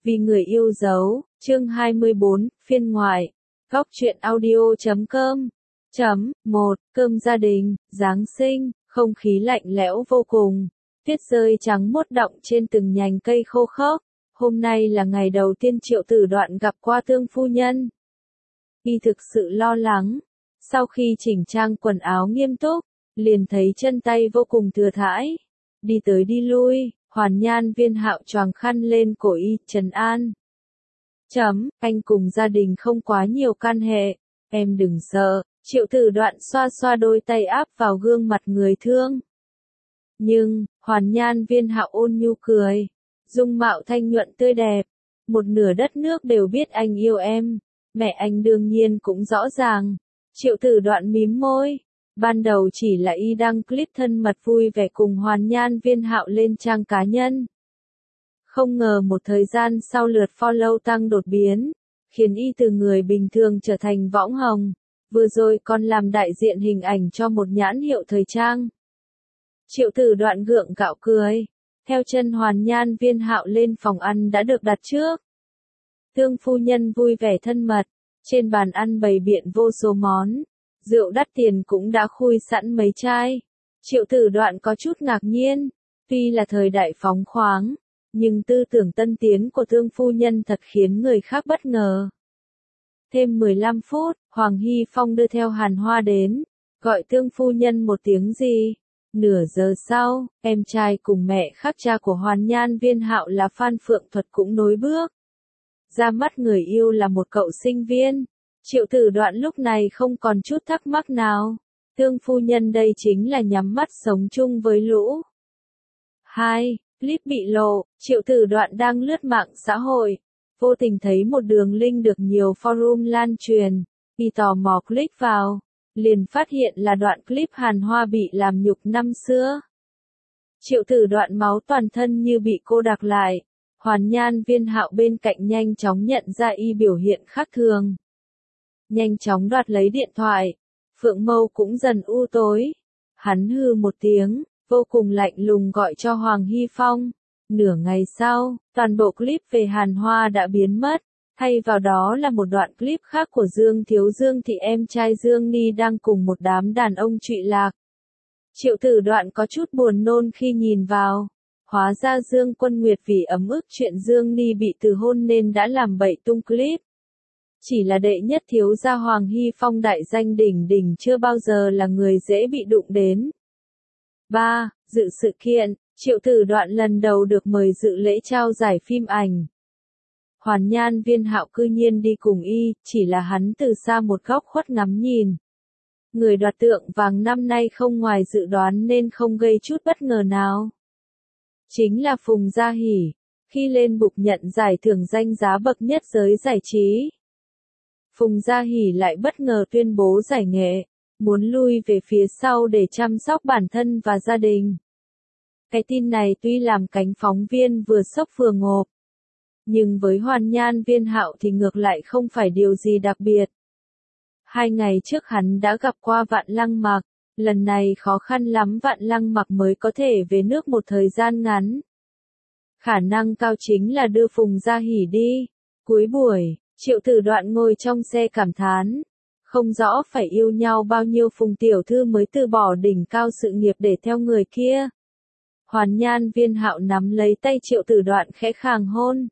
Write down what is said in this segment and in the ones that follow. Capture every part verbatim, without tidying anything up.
Vì người yêu dấu, chương hai mươi bốn, phiên ngoại. Góc truyện audio chấm com. Chấm, một, cơm gia đình, Giáng sinh, không khí lạnh lẽo vô cùng. Tuyết rơi trắng muốt đọng trên từng nhành cây khô khốc. Hôm nay là ngày đầu tiên Triệu Tử Đoạn gặp qua Tương phu nhân. Y thực sự lo lắng. Sau khi chỉnh trang quần áo nghiêm túc, liền thấy chân tay vô cùng thừa thãi. Đi tới đi lui, Hoàn Nhan Viên Hạo choàng khăn lên cổ y, trấn an. Chấm, anh cùng gia đình không quá nhiều can hệ, em đừng sợ. Triệu Tử Đoạn xoa xoa đôi tay áp vào gương mặt người thương. Nhưng, Hoàn Nhan Viên Hạo ôn nhu cười, dung mạo thanh nhuận tươi đẹp. Một nửa đất nước đều biết anh yêu em, mẹ anh đương nhiên cũng rõ ràng. Triệu Tử Đoạn mím môi. Ban đầu chỉ là y đăng clip thân mật vui vẻ cùng Hoàn Nhan Viên Hạo lên trang cá nhân. Không ngờ một thời gian sau lượt follow tăng đột biến, khiến y từ người bình thường trở thành võng hồng. Vừa rồi còn làm đại diện hình ảnh cho một nhãn hiệu thời trang. Triệu Tử Đoạn gượng gạo cười, theo chân Hoàn Nhan Viên Hạo lên phòng ăn đã được đặt trước. Tương phu nhân vui vẻ thân mật, trên bàn ăn bày biện vô số món. Rượu đắt tiền cũng đã khui sẵn mấy chai. Triệu Tử Đoạn có chút ngạc nhiên, tuy là thời đại phóng khoáng, nhưng tư tưởng tân tiến của Tương phu nhân thật khiến người khác bất ngờ. Thêm mười lăm phút, Hoàng Hy Phong đưa theo Hàn Hoa đến, gọi Tương phu nhân một tiếng gì. Nửa giờ sau, em trai cùng mẹ khác cha của Hoàn Nhan Viên Hạo là Phan Phượng Thuật cũng nối bước. Ra mắt người yêu là một cậu sinh viên. Triệu Tử Đoạn lúc này không còn chút thắc mắc nào. Tương phu nhân đây chính là nhắm mắt sống chung với lũ. hai. Clip bị lộ, Triệu Tử Đoạn đang lướt mạng xã hội. Vô tình thấy một đường link được nhiều forum lan truyền. Y tò mò click vào. Liền phát hiện là đoạn clip Hàn Hoa bị làm nhục năm xưa. Triệu Tử Đoạn máu toàn thân như bị cô đặc lại. Hoàn Nhan Viên Hạo bên cạnh nhanh chóng nhận ra y biểu hiện khác thường. Nhanh chóng đoạt lấy điện thoại. Phượng Mâu cũng dần u tối. Hắn hừ một tiếng, vô cùng lạnh lùng gọi cho Hoàng Hy Phong. Nửa ngày sau, toàn bộ clip về Hàn Hoa đã biến mất. Thay vào đó là một đoạn clip khác của Dương Thiếu Dương Thị em trai Dương Ni đang cùng một đám đàn ông trụy lạc. Triệu Tử Đoạn có chút buồn nôn khi nhìn vào. Hóa ra Dương Quân Nguyệt vì ấm ức chuyện Dương Ni bị từ hôn nên đã làm bậy tung clip. Chỉ là đệ nhất thiếu gia Hoàng Hy Phong đại danh đỉnh đỉnh chưa bao giờ là người dễ bị đụng đến. ba. Dự sự kiện, Triệu Tử Đoạn lần đầu được mời dự lễ trao giải phim ảnh. Hoàn Nhan Viên Hạo cư nhiên đi cùng y, chỉ là hắn từ xa một góc khuất ngắm nhìn. Người đoạt tượng vàng năm nay không ngoài dự đoán nên không gây chút bất ngờ nào. Chính là Phùng Gia Hỷ, khi lên bục nhận giải thưởng danh giá bậc nhất giới giải trí. Phùng Gia Hỷ lại bất ngờ tuyên bố giải nghệ, muốn lui về phía sau để chăm sóc bản thân và gia đình. Cái tin này tuy làm cánh phóng viên vừa sốc vừa ngộp, nhưng với Hoàn Nhan Viên Hạo thì ngược lại không phải điều gì đặc biệt. Hai ngày trước hắn đã gặp qua Vạn Lăng Mặc, lần này khó khăn lắm Vạn Lăng Mặc mới có thể về nước một thời gian ngắn. Khả năng cao chính là đưa Phùng Gia Hỷ đi. Cuối buổi, Triệu Tử Đoạn ngồi trong xe cảm thán. Không rõ phải yêu nhau bao nhiêu Phùng tiểu thư mới từ bỏ đỉnh cao sự nghiệp để theo người kia. Hoàn Nhan Viên Hạo nắm lấy tay Triệu Tử Đoạn khẽ khàng hôn.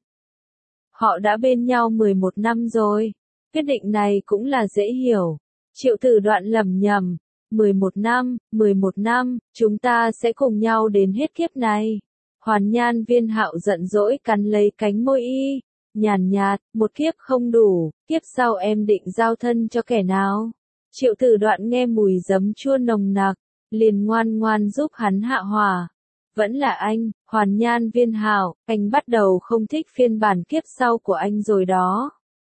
Họ đã bên nhau mười một năm rồi. Quyết định này cũng là dễ hiểu. Triệu Tử Đoạn lẩm nhẩm. mười một năm, mười một năm, chúng ta sẽ cùng nhau đến hết kiếp này. Hoàn Nhan Viên Hạo giận dỗi cắn lấy cánh môi y. Nhàn nhạt, một kiếp không đủ, kiếp sau em định giao thân cho kẻ nào? Triệu Tử Đoạn nghe mùi giấm chua nồng nặc, liền ngoan ngoan giúp hắn hạ hỏa. Vẫn là anh, Hoàn Nhan Viên Hạo, anh bắt đầu không thích phiên bản kiếp sau của anh rồi đó.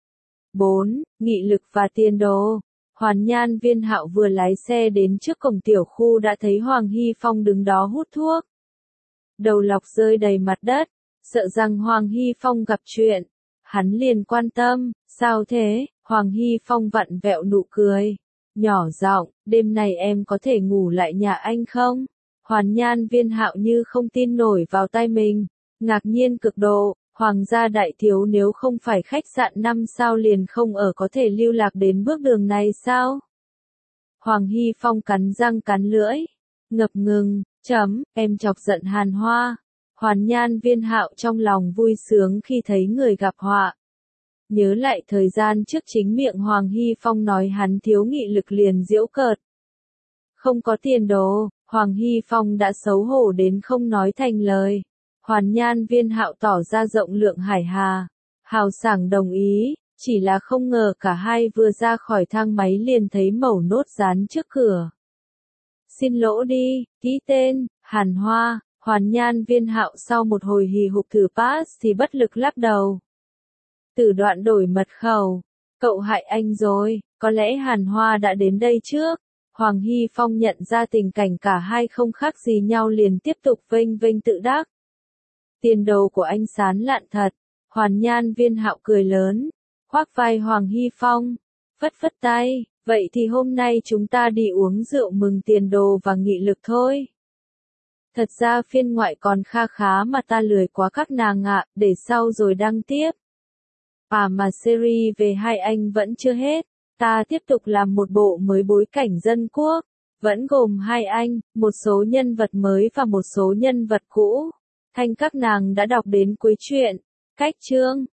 bốn. Nghị lực và tiền đồ. Hoàn Nhan Viên Hạo vừa lái xe đến trước cổng tiểu khu đã thấy Hoàng Hy Phong đứng đó hút thuốc. Đầu lọc rơi đầy mặt đất, sợ rằng Hoàng Hy Phong gặp chuyện. Hắn liền quan tâm, sao thế? Hoàng Hy Phong vặn vẹo nụ cười. Nhỏ giọng, đêm nay em có thể ngủ lại nhà anh không? Hoàn Nhan Viên Hạo như không tin nổi vào tai mình, ngạc nhiên cực độ, Hoàng gia đại thiếu nếu không phải khách sạn năm sao liền không ở có thể lưu lạc đến bước đường này sao? Hoàng Hy Phong cắn răng cắn lưỡi, ngập ngừng, chấm, em chọc giận Hàn Hoa. Hoàn Nhan Viên Hạo trong lòng vui sướng khi thấy người gặp họa. Nhớ lại thời gian trước chính miệng Hoàng Hy Phong nói hắn thiếu nghị lực liền giễu cợt. Không có tiền đồ, Hoàng Hy Phong đã xấu hổ đến không nói thành lời. Hoàn Nhan Viên Hạo tỏ ra rộng lượng hải hà, hào sảng đồng ý, chỉ là không ngờ cả hai vừa ra khỏi thang máy liền thấy mẩu nốt dán trước cửa. Xin lỗi đi, ký tên, Hàn Hoa. Hoàn Nhan Viên Hạo sau một hồi hì hục thử pass thì bất lực lắc đầu. Từ đoạn đổi mật khẩu, cậu hại anh rồi, có lẽ Hàn Hoa đã đến đây trước. Hoàng Hy Phong nhận ra tình cảnh cả hai không khác gì nhau liền tiếp tục vênh vênh tự đắc. Tiền đồ của anh sán lạn thật. Hoàn Nhan Viên Hạo cười lớn, khoác vai Hoàng Hy Phong, phất phất tay, vậy thì hôm nay chúng ta đi uống rượu mừng tiền đồ và nghị lực thôi. Thật ra phiên ngoại còn kha khá mà ta lười quá các nàng ạ, để sau rồi đăng tiếp. À mà series về hai anh vẫn chưa hết, ta tiếp tục làm một bộ mới bối cảnh dân quốc, vẫn gồm hai anh, một số nhân vật mới và một số nhân vật cũ. Thanh các nàng đã đọc đến cuối truyện, cách chương.